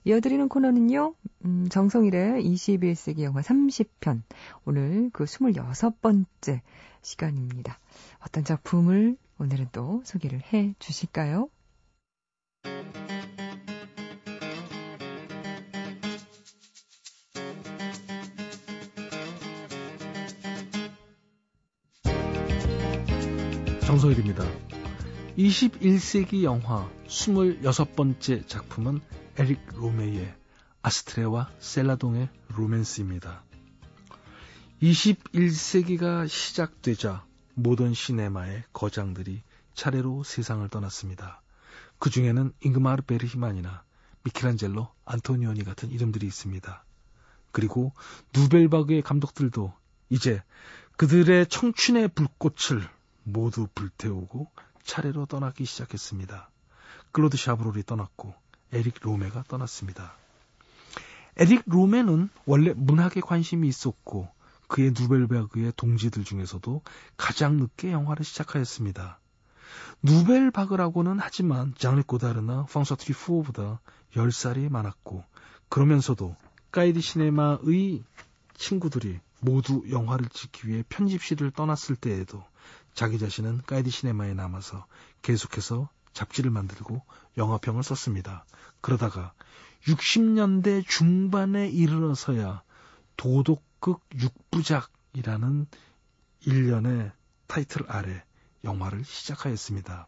이어드리는 코너는요. 정성일의 21세기 영화 30편. 오늘 그 26번째 시간입니다. 어떤 작품을 오늘은 또 소개를 해 주실까요? 정성일입니다. 21세기 영화 26번째 작품은 에릭 로메의 아스트레와 셀라동의 로맨스입니다. 21세기가 시작되자 모던 시네마의 거장들이 차례로 세상을 떠났습니다. 그 중에는 잉그마르 베르히만이나 미켈란젤로 안토니오니 같은 이름들이 있습니다. 그리고 누벨바그의 감독들도 이제 그들의 청춘의 불꽃을 모두 불태우고 차례로 떠나기 시작했습니다. 클로드 샤브롤이 떠났고 에릭 로메가 떠났습니다. 에릭 로메는 원래 문학에 관심이 있었고 그의 누벨바그의 동지들 중에서도 가장 늦게 영화를 시작하였습니다. 누벨바그라고는 하지만 장르 고다르나 프랑스와 트리푸어보다 10살이 많았고 그러면서도 까이디 시네마의 친구들이 모두 영화를 찍기 위해 편집실을 떠났을 때에도 자기 자신은 까이디 시네마에 남아서 계속해서 잡지를 만들고 영화평을 썼습니다. 그러다가 60년대 중반에 이르러서야 도덕극 6부작이라는 일련의 타이틀 아래 영화를 시작하였습니다.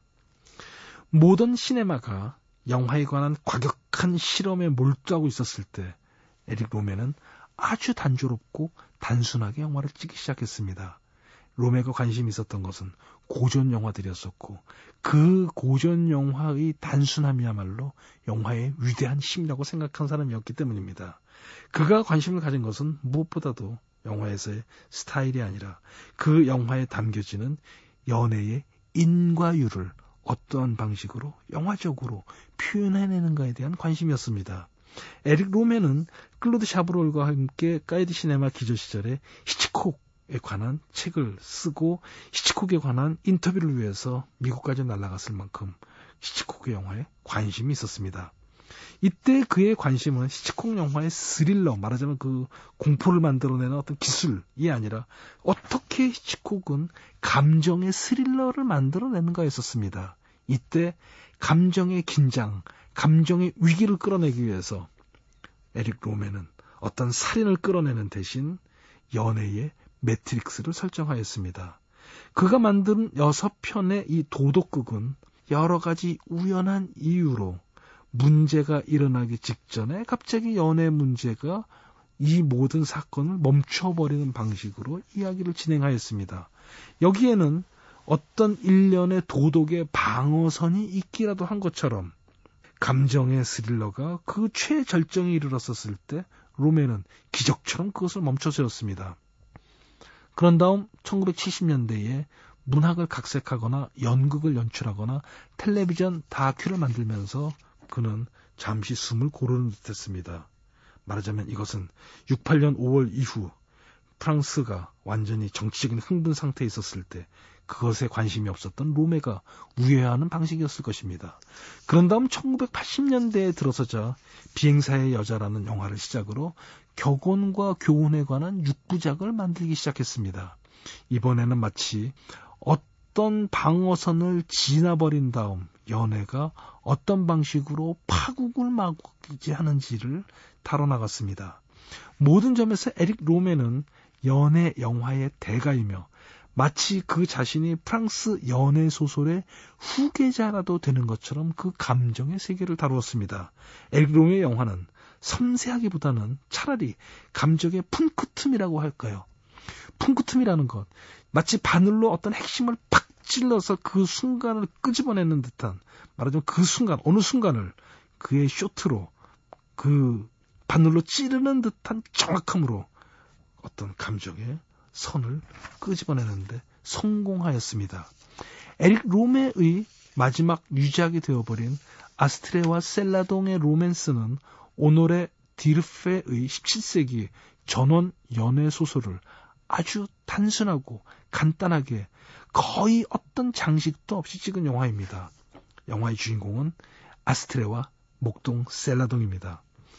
모던 시네마가 영화에 관한 과격한 실험에 몰두하고 있었을 때 에릭 로메는 아주 단조롭고 단순하게 영화를 찍기 시작했습니다. 로메가 관심이 있었던 것은 고전 영화들이었었고 그 고전 영화의 단순함이야말로 영화의 위대한 힘이라고 생각한 사람이었기 때문입니다. 그가 관심을 가진 것은 무엇보다도 영화에서의 스타일이 아니라 그 영화에 담겨지는 연애의 인과 유를 어떠한 방식으로 영화적으로 표현해내는가에 대한 관심이었습니다. 에릭 로메는 클로드 샤브롤과 함께 까이디 시네마 기조 시절에 히치콕에 관한 책을 쓰고 히치콕에 관한 인터뷰를 위해서 미국까지 날아갔을 만큼 히치콕의 영화에 관심이 있었습니다. 이때 그의 관심은 히치콕 영화의 스릴러, 말하자면 그 공포를 만들어내는 어떤 기술이 아니라 어떻게 히치콕은 감정의 스릴러를 만들어내는가였었습니다. 이때 감정의 긴장, 감정의 위기를 끌어내기 위해서 에릭 로메는 어떤 살인을 끌어내는 대신 연애의 매트릭스를 설정하였습니다. 그가 만든 6편의 이 도덕극은 여러 가지 우연한 이유로 문제가 일어나기 직전에 갑자기 연애 문제가 이 모든 사건을 멈춰버리는 방식으로 이야기를 진행하였습니다. 여기에는 어떤 일련의 도덕의 방어선이 있기라도 한 것처럼 감정의 스릴러가 그 최절정에 이르렀었을 때 로메는 기적처럼 그것을 멈춰세웠습니다. 그런 다음 1970년대에 문학을 각색하거나 연극을 연출하거나 텔레비전 다큐를 만들면서 그는 잠시 숨을 고르는 듯했습니다. 말하자면 이것은 68년 5월 이후 프랑스가 완전히 정치적인 흥분 상태에 있었을 때 그것에 관심이 없었던 로메가 우회하는 방식이었을 것입니다. 그런 다음 1980년대에 들어서자 비행사의 여자라는 영화를 시작으로 격언과 교훈에 관한 6부작을 만들기 시작했습니다. 이번에는 마치 어떤 방어선을 지나버린 다음 연애가 어떤 방식으로 파국을 맞이하는지를 다뤄나갔습니다. 모든 점에서 에릭 로메는 연애 영화의 대가이며 마치 그 자신이 프랑스 연애 소설의 후계자라도 되는 것처럼 그 감정의 세계를 다루었습니다. 에릭 로메의 영화는 섬세하기보다는 차라리 감정의 푼크틈이라고 할까요? 푼크틈이라는 것, 마치 바늘로 어떤 핵심을 팍 찔러서 그 순간을 끄집어내는 듯한, 말하자면 그 순간, 어느 순간을 그의 쇼트로 그 바늘로 찌르는 듯한 정확함으로 어떤 감정의 선을 끄집어내는데 성공하였습니다. 에릭 로메의 마지막 유작이 되어버린 아스트레와 셀라동의 로맨스는 오노레 디르페의 17세기 전원 연애 소설을 아주 단순하고 간단하게 거의 어떤 장식도 없이 찍은 영화입니다. 영화의 주인공은 아스트레와 목동 셀라동입니다.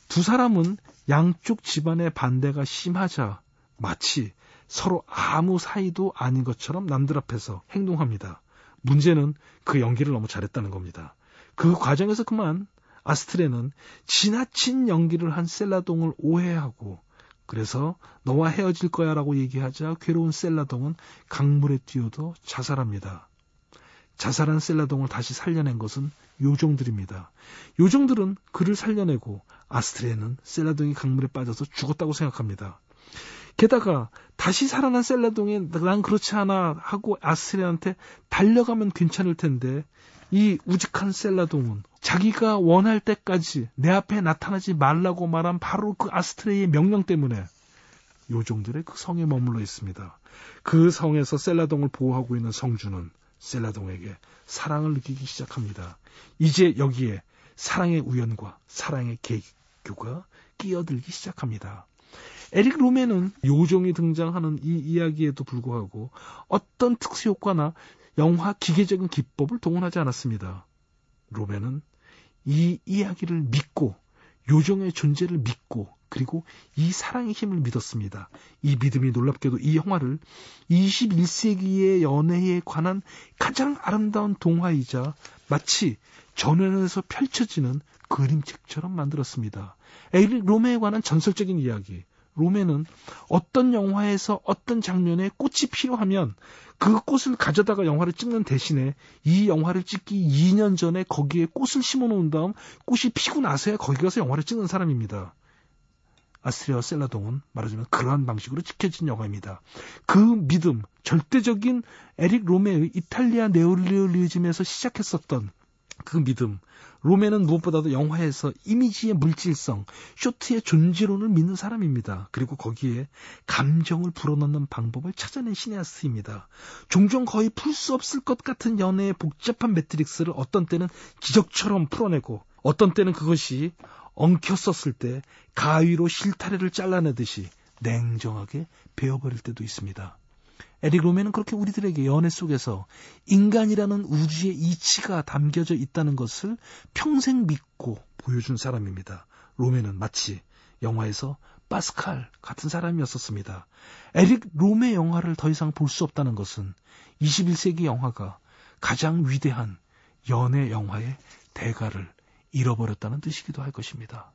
두 사람은 양쪽 집안의 반대가 심하자 마치 서로 아무 사이도 아닌 것처럼 남들 앞에서 행동합니다. 문제는 그 연기를 너무 잘했다는 겁니다. 그 과정에서 그만 아스트레는 지나친 연기를 한 셀라동을 오해하고 그래서 너와 헤어질 거야 라고 얘기하자 괴로운 셀라동은 강물에 뛰어도 자살합니다. 자살한 셀라동을 다시 살려낸 것은 요정들입니다. 요정들은 그를 살려내고 아스트레는 셀라동이 강물에 빠져서 죽었다고 생각합니다. 게다가 다시 살아난 셀라동이 난 그렇지 않아 하고 아스트레한테 달려가면 괜찮을 텐데 이 우직한 셀라동은 자기가 원할 때까지 내 앞에 나타나지 말라고 말한 바로 그 아스트레의 명령 때문에 요정들의 그 성에 머물러 있습니다. 그 성에서 셀라동을 보호하고 있는 성주는 셀라동에게 사랑을 느끼기 시작합니다. 이제 여기에 사랑의 우연과 사랑의 계교가 끼어들기 시작합니다. 에릭 로메는 요정이 등장하는 이 이야기에도 불구하고 어떤 특수효과나 영화 기계적인 기법을 동원하지 않았습니다. 로메는 이 이야기를 믿고 요정의 존재를 믿고 그리고 이 사랑의 힘을 믿었습니다. 이 믿음이 놀랍게도 이 영화를 21세기의 연애에 관한 가장 아름다운 동화이자 마치 전원에서 펼쳐지는 그림책처럼 만들었습니다. 에릭 로메에 관한 전설적인 이야기. 로메는 어떤 영화에서 어떤 장면에 꽃이 필요하면 그 꽃을 가져다가 영화를 찍는 대신에 이 영화를 찍기 2년 전에 거기에 꽃을 심어놓은 다음 꽃이 피고 나서야 거기 가서 영화를 찍는 사람입니다. 아스트레와 셀라동은 말하자면 그러한 방식으로 지켜진 영화입니다. 그 믿음, 절대적인 에릭 로메의 이탈리아 네오리얼리즘에서 시작했었던 그 믿음, 로메는 무엇보다도 영화에서 이미지의 물질성, 쇼트의 존재론을 믿는 사람입니다. 그리고 거기에 감정을 불어넣는 방법을 찾아낸 시네아스트입니다. 종종 거의 풀 수 없을 것 같은 연애의 복잡한 매트릭스를 어떤 때는 기적처럼 풀어내고 어떤 때는 그것이 엉켰었을 때 가위로 실타래를 잘라내듯이 냉정하게 베어버릴 때도 있습니다. 에릭 로메는 그렇게 우리들에게 연애 속에서 인간이라는 우주의 이치가 담겨져 있다는 것을 평생 믿고 보여준 사람입니다. 로메는 마치 영화에서 파스칼 같은 사람이었었습니다. 에릭 로메 영화를 더 이상 볼 수 없다는 것은 21세기 영화가 가장 위대한 연애 영화의 대가를 잃어버렸다는 뜻이기도 할 것입니다.